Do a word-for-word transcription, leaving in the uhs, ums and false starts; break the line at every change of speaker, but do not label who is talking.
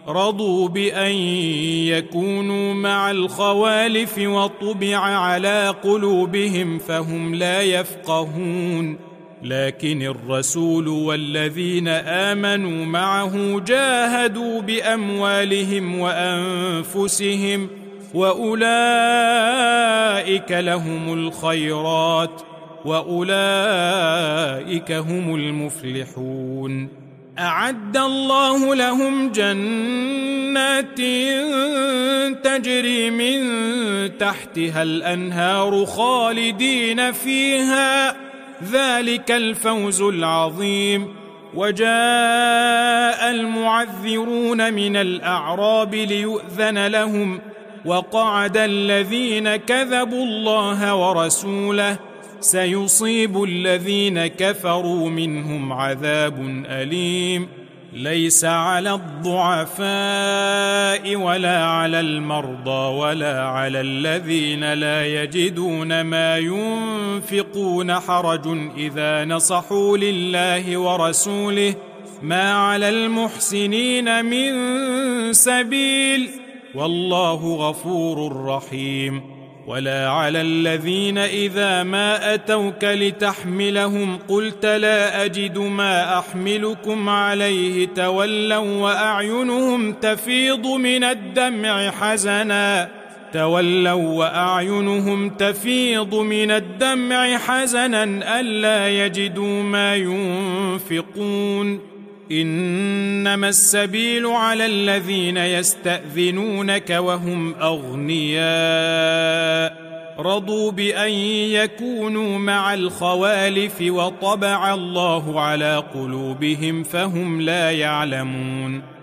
رضوا بأن يكونوا مع الخوالف وطبع على قلوبهم فهم لا يفقهون لكن الرسول والذين آمنوا معه جاهدوا بأموالهم وأنفسهم وأولئك لهم الخيرات وأولئك هم المفلحون أعد الله لهم جنات تجري من تحتها الأنهار خالدين فيها ذلك الفوز العظيم وجاء المعذرون من الأعراب ليؤذن لهم وقعد الذين كذبوا الله ورسوله سيصيب الذين كفروا منهم عذاب أليم ليس على الضعفاء ولا على المرضى ولا على الذين لا يجدون ما ينفقون حرج إذا نصحوا لله ورسوله ما على المحسنين من سبيل والله غفور رحيم ولا على الذين إذا ما أتوك لتحملهم قلت لا أجد ما أحملكم عليه تولوا وأعينهم تفيض من الدمع حزنا تولوا وأعينهم تفيض من الدمع حزنا ألا يجدوا ما ينفقون إنما السبيل على الذين يستأذنونك وهم أغنياء رضوا بأن يكونوا مع الخوالف وطبع الله على قلوبهم فهم لا يعلمون